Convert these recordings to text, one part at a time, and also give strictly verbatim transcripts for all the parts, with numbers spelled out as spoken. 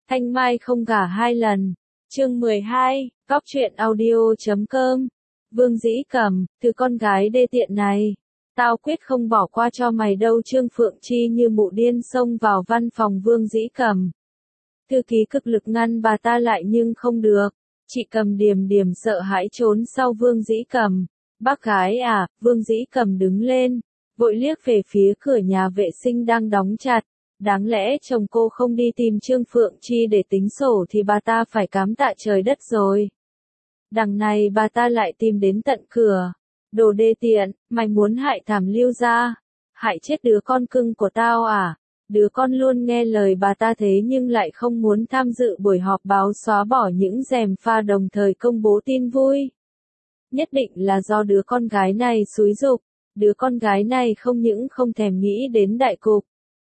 Thanh Mai không gả hai lần. Chương mười hai, Góc truyện audio chấm com. Vương Dĩ Cầm, thứ con gái đê tiện này, tao quyết không bỏ qua cho mày đâu. Trương Phượng Chi như mụ điên xông vào văn phòng Vương Dĩ Cầm. Thư ký cực lực ngăn bà ta lại nhưng không được. Chị Cầm điềm điềm sợ hãi trốn sau Vương Dĩ Cầm. Bác gái à, Vương Dĩ Cầm đứng lên, vội liếc về phía cửa nhà vệ sinh đang đóng chặt. Đáng lẽ chồng cô không đi tìm Trương Phượng Chi để tính sổ thì bà ta phải cám tạ trời đất rồi. Đằng này bà ta lại tìm đến tận cửa. Đồ đê tiện, mày muốn hại Thảm Lưu gia, hại chết đứa con cưng của tao à? Đứa con luôn nghe lời bà ta thế nhưng lại không muốn tham dự buổi họp báo xóa bỏ những gièm pha đồng thời công bố tin vui. Nhất định là do đứa con gái này xúi giục, đứa con gái này không những không thèm nghĩ đến đại cục.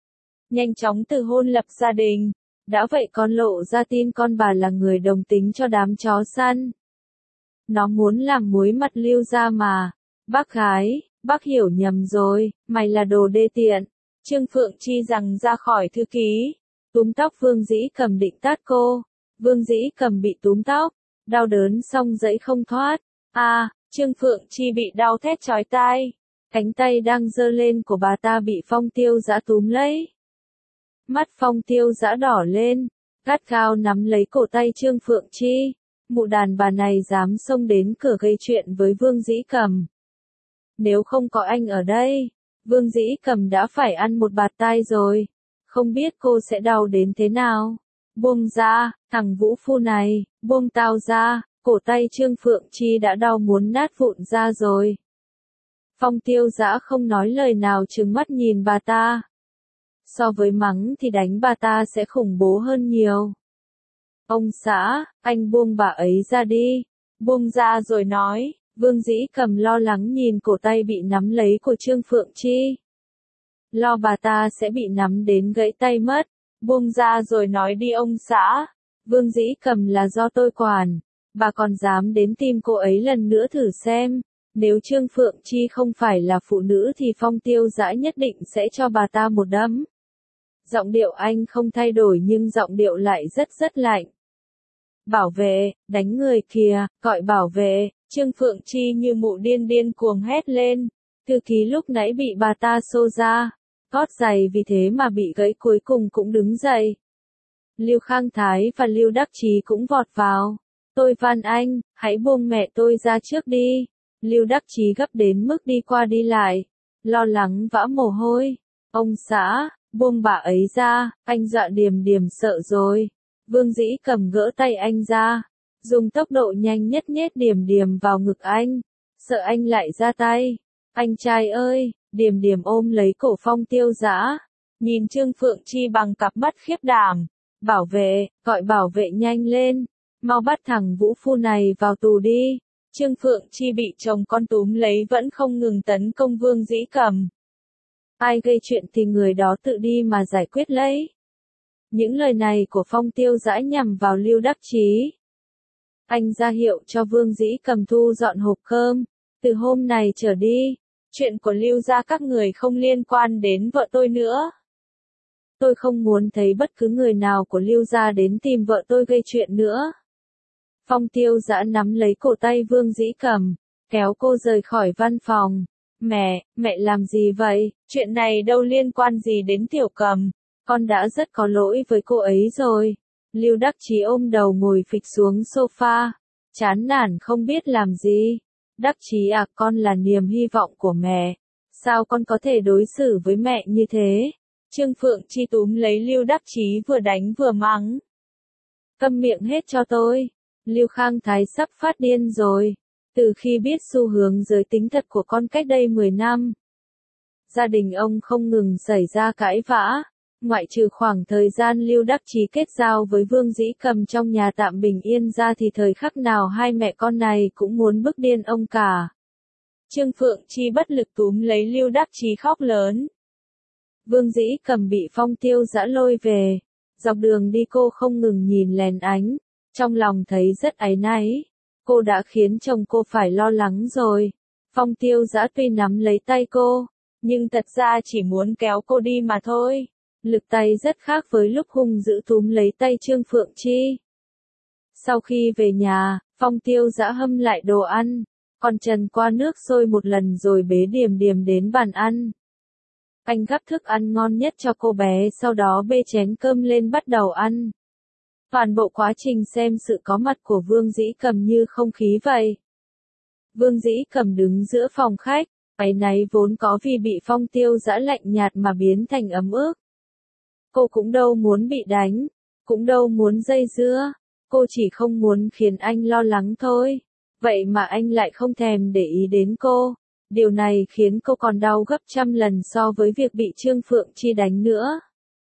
Nhanh chóng từ hôn lập gia đình, đã vậy còn lộ ra tin con bà là người đồng tính cho đám chó săn. Nó muốn làm muối mặt Lưu gia mà. Bác gái, bác hiểu nhầm rồi, mày là đồ đê tiện. Trương Phượng Chi rằng ra khỏi thư ký, túm tóc Vương Dĩ Cầm định tát cô. Vương Dĩ Cầm bị túm tóc, đau đớn xong dãy không thoát. A, à, Trương Phượng Chi bị đau thét chói tai. Cánh tay đang giơ lên của bà ta bị Phong Tiêu Dã túm lấy. Mắt Phong Tiêu Dã đỏ lên, gắt gao nắm lấy cổ tay Trương Phượng Chi. Mụ đàn bà này dám xông đến cửa gây chuyện với Vương Dĩ Cầm. Nếu không có anh ở đây, Vương Dĩ Cầm đã phải ăn một bạt tai rồi. Không biết cô sẽ đau đến thế nào. Buông ra, thằng vũ phu này, buông tao ra. Cổ tay Trương Phượng Chi đã đau muốn nát vụn ra rồi. Phong Tiêu Dã không nói lời nào trừng mắt nhìn bà ta. So với mắng thì đánh bà ta sẽ khủng bố hơn nhiều. Ông xã, anh buông bà ấy ra đi. Buông ra rồi nói. Vương Dĩ Cầm lo lắng nhìn cổ tay bị nắm lấy của Trương Phượng Chi. Lo bà ta sẽ bị nắm đến gãy tay mất. Buông ra rồi nói đi ông xã. Vương Dĩ Cầm là do tôi quản. Bà còn dám đến tìm cô ấy lần nữa thử xem. Nếu Trương Phượng Chi không phải là phụ nữ thì Phong Tiêu Dã nhất định sẽ cho bà ta một đấm. Giọng điệu anh không thay đổi nhưng giọng điệu lại rất rất lạnh. Bảo vệ, đánh người kìa, gọi bảo vệ. Trương Phượng Chi như mụ điên điên cuồng hét lên. Thư ký lúc nãy bị bà ta xô ra. Gót giày vì thế mà bị gãy cuối cùng cũng đứng dậy. Lưu Khang Thái và Lưu Đắc Chí cũng vọt vào. Tôi van anh, hãy buông mẹ tôi ra trước đi. Lưu Đắc Chí gấp đến mức đi qua đi lại. Lo lắng vã mồ hôi. Ông xã, buông bà ấy ra, anh dọa điềm điềm sợ rồi. Vương Dĩ Cầm gỡ tay anh ra. Dùng tốc độ nhanh nhất nhét điềm điềm vào ngực anh. Sợ anh lại ra tay. Anh trai ơi, điềm điềm ôm lấy cổ Phong Tiêu Dã. Nhìn Trương Phượng Chi bằng cặp mắt khiếp đảm. Bảo vệ, gọi bảo vệ nhanh lên. Mau bắt thằng vũ phu này vào tù đi. Trương Phượng Chi bị chồng con túm lấy vẫn không ngừng tấn công Vương Dĩ Cầm. Ai gây chuyện thì người đó tự đi mà giải quyết lấy. Những lời này của Phong Tiêu Dã nhằm vào Lưu Đắc Chí. Anh ra hiệu cho Vương Dĩ Cầm thu dọn hộp cơm. Từ hôm này trở đi, chuyện của Lưu gia các người không liên quan đến vợ tôi nữa. Tôi không muốn thấy bất cứ người nào của Lưu gia đến tìm vợ tôi gây chuyện nữa. Phong Tiêu Dã nắm lấy cổ tay Vương Dĩ Cầm, kéo cô rời khỏi văn phòng. Mẹ, mẹ làm gì vậy? Chuyện này đâu liên quan gì đến Tiểu Cầm. Con đã rất có lỗi với cô ấy rồi. Lưu Đắc Chí ôm đầu ngồi phịch xuống sofa, chán nản không biết làm gì. Đắc Chí à, con là niềm hy vọng của mẹ. Sao con có thể đối xử với mẹ như thế? Trương Phượng Chi túm lấy Lưu Đắc Chí vừa đánh vừa mắng. Câm miệng hết cho tôi. Lưu Khang Thái sắp phát điên rồi. Từ khi biết xu hướng giới tính thật của con cách đây mười năm, gia đình ông không ngừng xảy ra cãi vã. Ngoại trừ khoảng thời gian Lưu Đắc Chí kết giao với Vương Dĩ Cầm trong nhà tạm bình yên ra thì thời khắc nào hai mẹ con này cũng muốn bức điên ông cả. Trương Phượng Chi bất lực túm lấy Lưu Đắc Chí khóc lớn. Vương Dĩ Cầm bị Phong Tiêu Dã lôi về. Dọc đường đi cô không ngừng nhìn lén ánh. Trong lòng thấy rất áy náy. Cô đã khiến chồng cô phải lo lắng rồi. Phong Tiêu Dã tuy nắm lấy tay cô, nhưng thật ra chỉ muốn kéo cô đi mà thôi. Lực tay rất khác với lúc hung dữ túm lấy tay Trương Phượng Chi. Sau khi về nhà, Phong Tiêu Dã hâm lại đồ ăn, còn trần qua nước sôi một lần rồi bế Điềm Điềm đến bàn ăn. Anh gắp thức ăn ngon nhất cho cô bé, sau đó bê chén cơm lên bắt đầu ăn. Toàn bộ quá trình xem sự có mặt của Vương Dĩ Cầm như không khí vậy. Vương Dĩ Cầm đứng giữa phòng khách, áy náy vốn có vì bị Phong Tiêu Dã lạnh nhạt mà biến thành ấm ức. Cô cũng đâu muốn bị đánh, cũng đâu muốn dây dưa, cô chỉ không muốn khiến anh lo lắng thôi. Vậy mà anh lại không thèm để ý đến cô. Điều này khiến cô còn đau gấp trăm lần so với việc bị Trương Phượng Chi đánh nữa.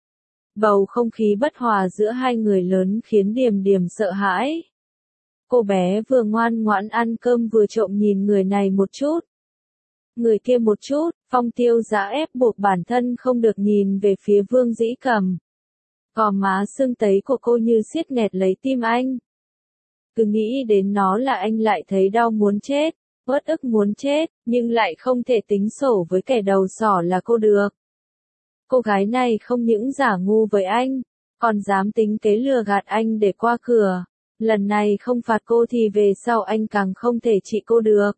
Bầu không khí bất hòa giữa hai người lớn khiến Điềm Điềm sợ hãi. Cô bé vừa ngoan ngoãn ăn cơm vừa trộm nhìn người này một chút, người kia một chút. Phong Tiêu Dã ép buộc bản thân không được nhìn về phía Vương Dĩ Cầm. Gò má sưng tấy của cô như siết nghẹt lấy tim anh. Cứ nghĩ đến nó là anh lại thấy đau muốn chết, uất ức muốn chết, nhưng lại không thể tính sổ với kẻ đầu sỏ là cô được. Cô gái này không những giả ngu với anh, còn dám tính kế lừa gạt anh để qua cửa. Lần này không phạt cô thì về sau anh càng không thể trị cô được.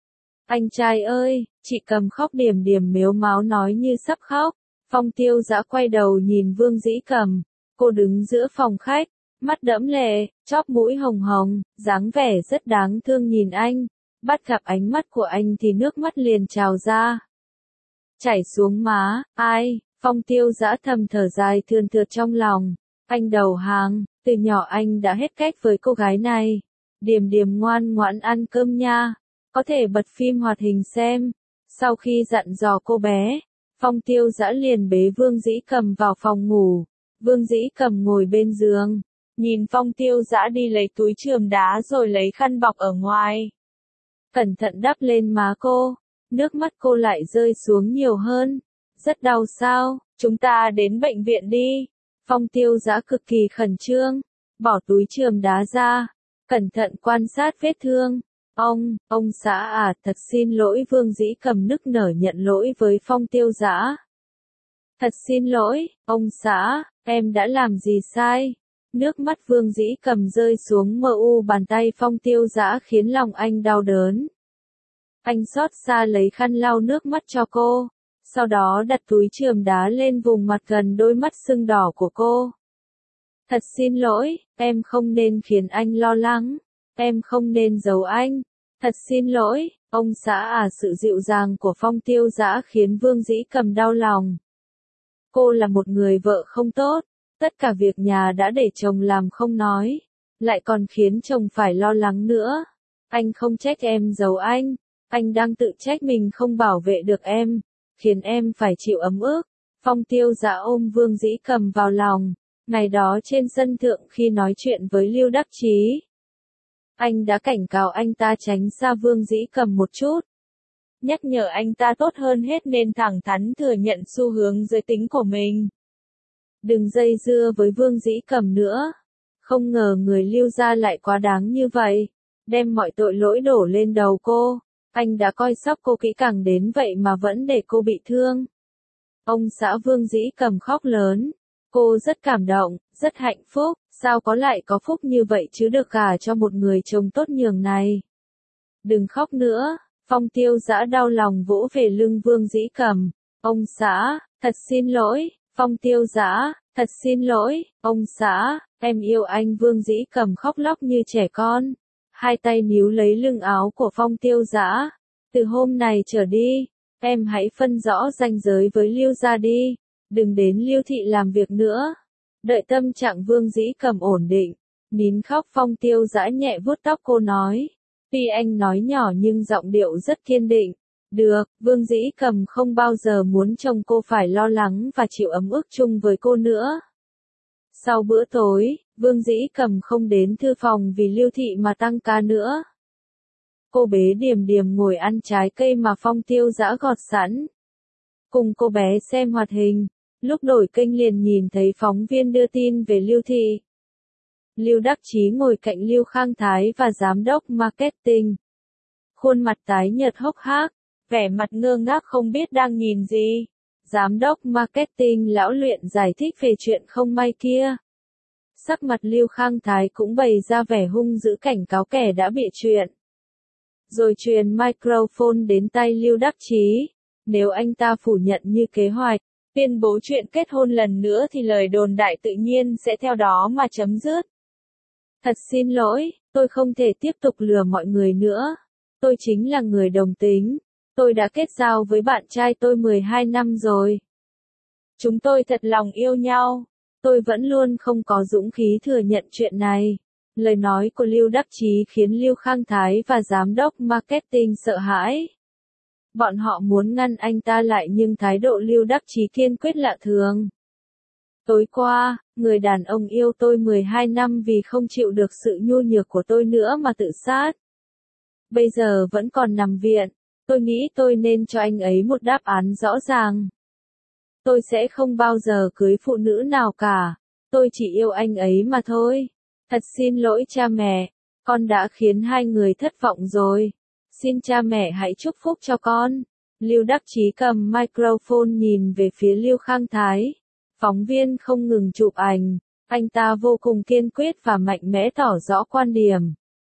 Anh trai ơi, chị Cầm khóc. Điềm Điềm mếu máo nói như sắp khóc. Phong Tiêu Dã quay đầu nhìn Vương Dĩ Cầm. Cô đứng giữa phòng khách, mắt đẫm lệ, chóp mũi hồng hồng, dáng vẻ rất đáng thương nhìn anh. Bắt gặp ánh mắt của anh thì nước mắt liền trào ra, chảy xuống má. Ai? Phong Tiêu Dã thầm thở dài thườn thượt trong lòng. Anh đầu hàng, từ nhỏ anh đã hết cách với cô gái này. Điềm Điềm ngoan ngoãn ăn cơm nha, có thể bật phim hoạt hình xem. Sau khi dặn dò cô bé, Phong Tiêu Dã liền bế Vương Dĩ Cầm vào phòng ngủ. Vương Dĩ Cầm ngồi bên giường, nhìn Phong Tiêu Dã đi lấy túi chườm đá rồi lấy khăn bọc ở ngoài. Cẩn thận đắp lên má cô, nước mắt cô lại rơi xuống nhiều hơn. Rất đau sao, chúng ta đến bệnh viện đi. Phong Tiêu Dã cực kỳ khẩn trương, bỏ túi chườm đá ra, cẩn thận quan sát vết thương. Ông, ông xã à, thật xin lỗi. Vương Dĩ Cầm nức nở nhận lỗi với Phong Tiêu Dã. Thật xin lỗi, ông xã, em đã làm gì sai? Nước mắt Vương Dĩ Cầm rơi xuống mờ u bàn tay Phong Tiêu Dã khiến lòng anh đau đớn. Anh xót xa lấy khăn lau nước mắt cho cô, sau đó đặt túi chườm đá lên vùng mặt gần đôi mắt sưng đỏ của cô. Thật xin lỗi, em không nên khiến anh lo lắng, em không nên giấu anh. Thật xin lỗi, ông xã à. Sự dịu dàng của Phong Tiêu Dã khiến Vương Dĩ Cầm đau lòng. Cô là một người vợ không tốt, tất cả việc nhà đã để chồng làm không nói, lại còn khiến chồng phải lo lắng nữa. Anh không trách em giấu anh, anh đang tự trách mình không bảo vệ được em, khiến em phải chịu ấm ức. Phong Tiêu Dã ôm Vương Dĩ Cầm vào lòng. Ngày đó trên sân thượng khi nói chuyện với Lưu Đắc Chí, anh đã cảnh cáo anh ta tránh xa Vương Dĩ Cầm một chút, nhắc nhở anh ta tốt hơn hết nên thẳng thắn thừa nhận xu hướng giới tính của mình. Đừng dây dưa với Vương Dĩ Cầm nữa. Không ngờ người Lưu gia lại quá đáng như vậy, đem mọi tội lỗi đổ lên đầu cô. Anh đã coi sóc cô kỹ càng đến vậy mà vẫn để cô bị thương. Ông xã Vương Dĩ Cầm khóc lớn. Cô rất cảm động, rất hạnh phúc, sao có lại có phúc như vậy chứ, được gả cho một người chồng tốt nhường này. Đừng khóc nữa. Phong Tiêu Dã đau lòng vỗ về lưng Vương Dĩ Cầm. Ông xã, thật xin lỗi. Phong Tiêu Dã, thật xin lỗi, ông xã, em yêu anh. Vương Dĩ Cầm khóc lóc như trẻ con, hai tay níu lấy lưng áo của Phong Tiêu Dã. Từ hôm này trở đi, em hãy phân rõ ranh giới với Lưu gia đi, đừng đến Lưu thị làm việc nữa. Đợi tâm trạng Vương Dĩ Cầm ổn định, nín khóc, Phong Tiêu Dã nhẹ vuốt tóc cô nói. Tuy anh nói nhỏ nhưng giọng điệu rất kiên định. Được, Vương Dĩ Cầm không bao giờ muốn chồng cô phải lo lắng và chịu ấm ức chung với cô nữa. Sau bữa tối, Vương Dĩ Cầm không đến thư phòng vì Lưu thị mà tăng ca nữa. Cô bế Điềm Điềm ngồi ăn trái cây mà Phong Tiêu Dã gọt sẵn, cùng cô bé xem hoạt hình. Lúc đổi kênh liền nhìn thấy phóng viên đưa tin về Lưu thị. Lưu Đắc Chí ngồi cạnh Lưu Khang Thái và giám đốc marketing. Khuôn mặt tái nhợt hốc hác, vẻ mặt ngơ ngác không biết đang nhìn gì. Giám đốc marketing lão luyện giải thích về chuyện không may kia. Sắc mặt Lưu Khang Thái cũng bày ra vẻ hung dữ cảnh cáo kẻ đã bịa chuyện. Rồi truyền microphone đến tay Lưu Đắc Chí. Nếu anh ta phủ nhận như kế hoạch, tuyên bố chuyện kết hôn lần nữa thì lời đồn đại tự nhiên sẽ theo đó mà chấm dứt. Thật xin lỗi, tôi không thể tiếp tục lừa mọi người nữa. Tôi chính là người đồng tính. Tôi đã kết giao với bạn trai tôi mười hai năm rồi. Chúng tôi thật lòng yêu nhau. Tôi vẫn luôn không có dũng khí thừa nhận chuyện này. Lời nói của Lưu Đắc Chí khiến Lưu Khang Thái và giám đốc marketing sợ hãi. Bọn họ muốn ngăn anh ta lại nhưng thái độ Lưu Đắc Chí kiên quyết lạ thường. Tối qua, người đàn ông yêu tôi mười hai năm vì không chịu được sự nhu nhược của tôi nữa mà tự sát. Bây giờ vẫn còn nằm viện. Tôi nghĩ tôi nên cho anh ấy một đáp án rõ ràng. Tôi sẽ không bao giờ cưới phụ nữ nào cả. Tôi chỉ yêu anh ấy mà thôi. Thật xin lỗi cha mẹ. Con đã khiến hai người thất vọng rồi. Xin cha mẹ hãy chúc phúc cho con. Lưu Đắc Chí cầm microphone nhìn về phía Lưu Khang Thái. Phóng viên không ngừng chụp ảnh. Anh ta vô cùng kiên quyết và mạnh mẽ tỏ rõ quan điểm.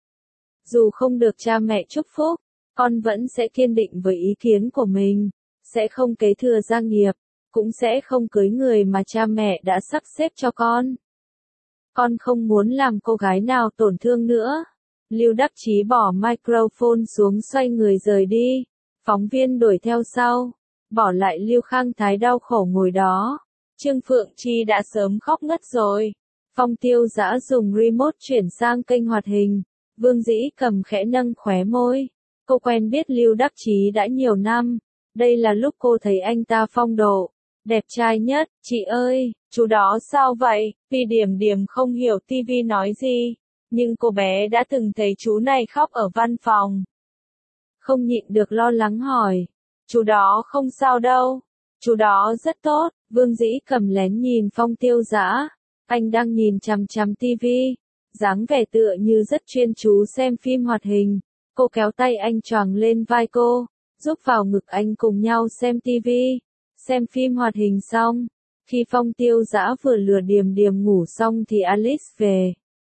Dù không được cha mẹ chúc phúc, con vẫn sẽ kiên định với ý kiến của mình. Sẽ không kế thừa gia nghiệp. Cũng sẽ không cưới người mà cha mẹ đã sắp xếp cho con. Con không muốn làm cô gái nào tổn thương nữa. Lưu Đắc Chí bỏ microphone xuống xoay người rời đi. Phóng viên đuổi theo sau. Bỏ lại Lưu Khang Thái đau khổ ngồi đó. Trương Phượng Chi đã sớm khóc ngất rồi. Phong Tiêu Dã dùng remote chuyển sang kênh hoạt hình. Vương Dĩ Cầm khẽ nâng khóe môi. Cô quen biết Lưu Đắc Chí đã nhiều năm. Đây là lúc cô thấy anh ta phong độ. Đẹp trai nhất. Chị ơi, chú đó sao vậy? Vì Điểm Điểm không hiểu ti vi nói gì. Nhưng cô bé đã từng thấy chú này khóc ở văn phòng. Không nhịn được lo lắng hỏi. Chú đó không sao đâu. Chú đó rất tốt. Vương Dĩ Cầm lén nhìn Phong Tiêu Dã. Anh đang nhìn chằm chằm ti vi. Dáng vẻ tựa như rất chuyên chú xem phim hoạt hình. Cô kéo tay anh choàng lên vai cô. Giúp vào ngực anh cùng nhau xem ti vi. Xem phim hoạt hình xong. Khi Phong Tiêu Dã vừa lừa Điềm Điềm ngủ xong thì Alice về.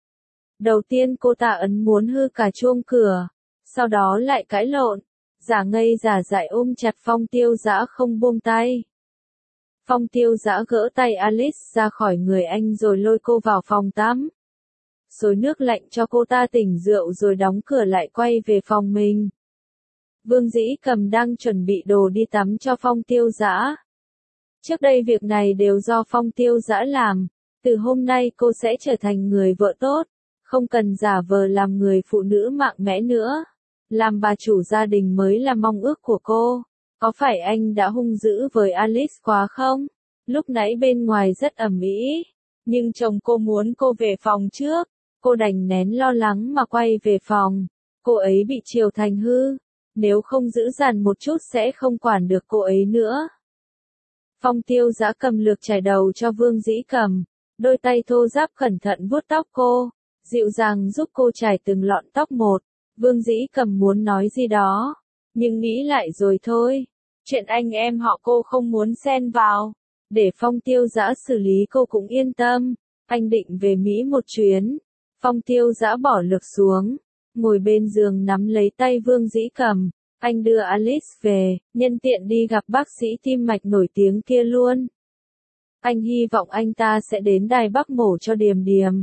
Đầu tiên cô ta ấn muốn hư cả chuông cửa. Sau đó lại cãi lộn. Giả ngây giả dại ôm chặt Phong Tiêu Dã không buông tay. Phong Tiêu Dã gỡ tay Alice ra khỏi người anh rồi lôi cô vào phòng tắm. Xối nước lạnh cho cô ta tỉnh rượu rồi đóng cửa lại quay về phòng mình. Vương Dĩ Cầm đang chuẩn bị đồ đi tắm cho Phong Tiêu Dã. Trước đây việc này đều do Phong Tiêu Dã làm. Từ hôm nay cô sẽ trở thành người vợ tốt. Không cần giả vờ làm người phụ nữ mạnh mẽ nữa. Làm bà chủ gia đình mới là mong ước của cô. Có phải anh đã hung dữ với Alice quá không? Lúc nãy bên ngoài rất ầm ĩ. Nhưng chồng cô muốn cô về phòng trước. Cô đành nén lo lắng mà quay về phòng. Cô ấy bị chiều thành hư. Nếu không giữ dằn một chút sẽ không quản được cô ấy nữa. Phong Tiêu Dã cầm lược chải đầu cho Vương Dĩ Cầm. Đôi tay thô ráp cẩn thận vuốt tóc cô. Dịu dàng giúp cô chải từng lọn tóc một. Vương Dĩ Cầm muốn nói gì đó. Nhưng nghĩ lại rồi thôi. Chuyện anh em họ cô không muốn xen vào. Để Phong Tiêu Dã xử lý cô cũng yên tâm. Anh định về Mỹ một chuyến. Phong Tiêu Dã bỏ lược xuống. Ngồi bên giường nắm lấy tay Vương Dĩ Cầm. Anh đưa Alice về, nhân tiện đi gặp bác sĩ tim mạch nổi tiếng kia luôn. Anh hy vọng anh ta sẽ đến Đài Bắc mổ cho Điềm Điềm.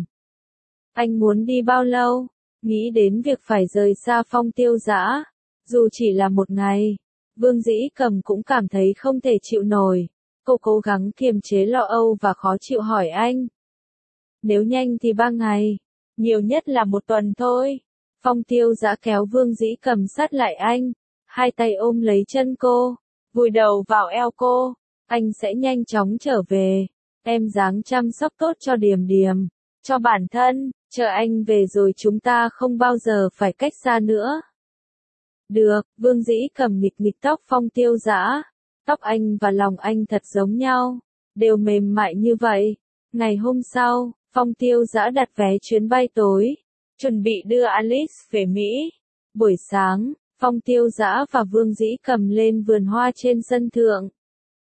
Anh muốn đi bao lâu? Nghĩ đến việc phải rời xa Phong Tiêu Dã. Dù chỉ là một ngày, Vương Dĩ Cầm cũng cảm thấy không thể chịu nổi. Cô cố gắng kiềm chế lo âu và khó chịu hỏi anh. Nếu nhanh thì ba ngày, nhiều nhất là một tuần thôi. Phong Tiêu Dã kéo Vương Dĩ Cầm sát lại anh. Hai tay ôm lấy chân cô, vùi đầu vào eo cô. Anh sẽ nhanh chóng trở về. Em ráng chăm sóc tốt cho Điềm Điềm, cho bản thân. Chờ anh về rồi chúng ta không bao giờ phải cách xa nữa. Được, Vương Dĩ Cầm nghịch nghịch tóc Phong Tiêu Dã. Tóc anh và lòng anh thật giống nhau, đều mềm mại như vậy. Ngày hôm sau, Phong Tiêu Dã đặt vé chuyến bay tối, chuẩn bị đưa Alice về Mỹ. Buổi sáng, Phong Tiêu Dã và Vương Dĩ Cầm lên vườn hoa trên sân thượng.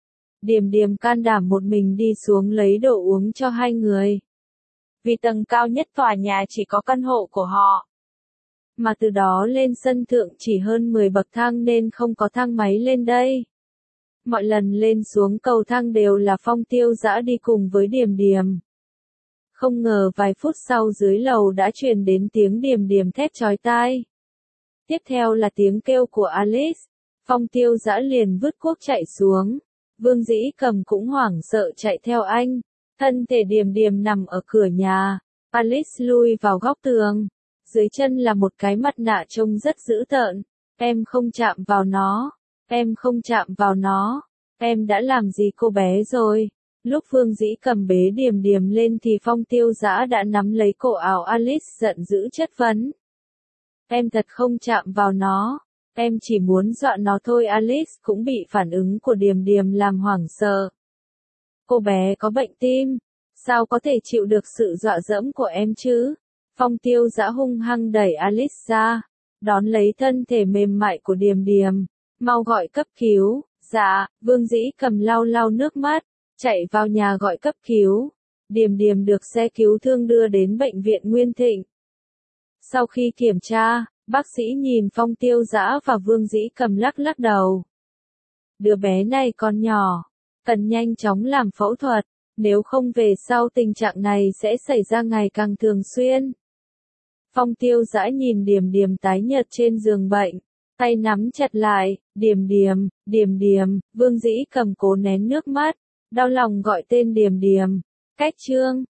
Điềm Điềm can đảm một mình đi xuống lấy đồ uống cho hai người. Vì tầng cao nhất tòa nhà chỉ có căn hộ của họ. Mà từ đó lên sân thượng chỉ hơn mười bậc thang nên không có thang máy lên đây. Mọi lần lên xuống cầu thang đều là Phong Tiêu Dã đi cùng với Điềm Điềm. Không ngờ vài phút sau dưới lầu đã truyền đến tiếng Điềm Điềm thét chói tai. Tiếp theo là tiếng kêu của Alice. Phong Tiêu Dã liền vứt cuốc chạy xuống. Vương Dĩ Cầm cũng hoảng sợ chạy theo anh. Thân thể Điềm Điềm nằm ở cửa nhà. Alice lui vào góc tường. Dưới chân là một cái mặt nạ trông rất dữ tợn. Em không chạm vào nó. Em không chạm vào nó. Em đã làm gì cô bé rồi? Lúc Vương Dĩ Cầm bế Điềm Điềm lên thì Phong Tiêu Dã đã nắm lấy cổ áo Alice giận dữ chất vấn. Em thật không chạm vào nó. Em chỉ muốn dọa nó thôi. Alice cũng bị phản ứng của Điềm Điềm làm hoảng sợ. Cô bé có bệnh tim. Sao có thể chịu được sự dọa dẫm của em chứ? Phong Tiêu Dã hung hăng đẩy Alice ra. Đón lấy thân thể mềm mại của Điềm Điềm. Mau gọi cấp cứu. Dạ, Vương Dĩ Cầm lau lau nước mắt. Chạy vào nhà gọi cấp cứu. Điềm Điềm được xe cứu thương đưa đến bệnh viện Nguyên Thịnh. Sau khi kiểm tra, bác sĩ nhìn Phong Tiêu Dã và Vương Dĩ Cầm lắc lắc đầu. Đứa bé này còn nhỏ, cần nhanh chóng làm phẫu thuật, nếu không về sau tình trạng này sẽ xảy ra ngày càng thường xuyên. Phong Tiêu Dã nhìn Điềm Điềm tái nhợt trên giường bệnh, tay nắm chặt lại. Điềm Điềm, Điềm Điềm. Vương Dĩ Cầm cố nén nước mắt, đau lòng gọi tên Điềm Điềm. Cách chương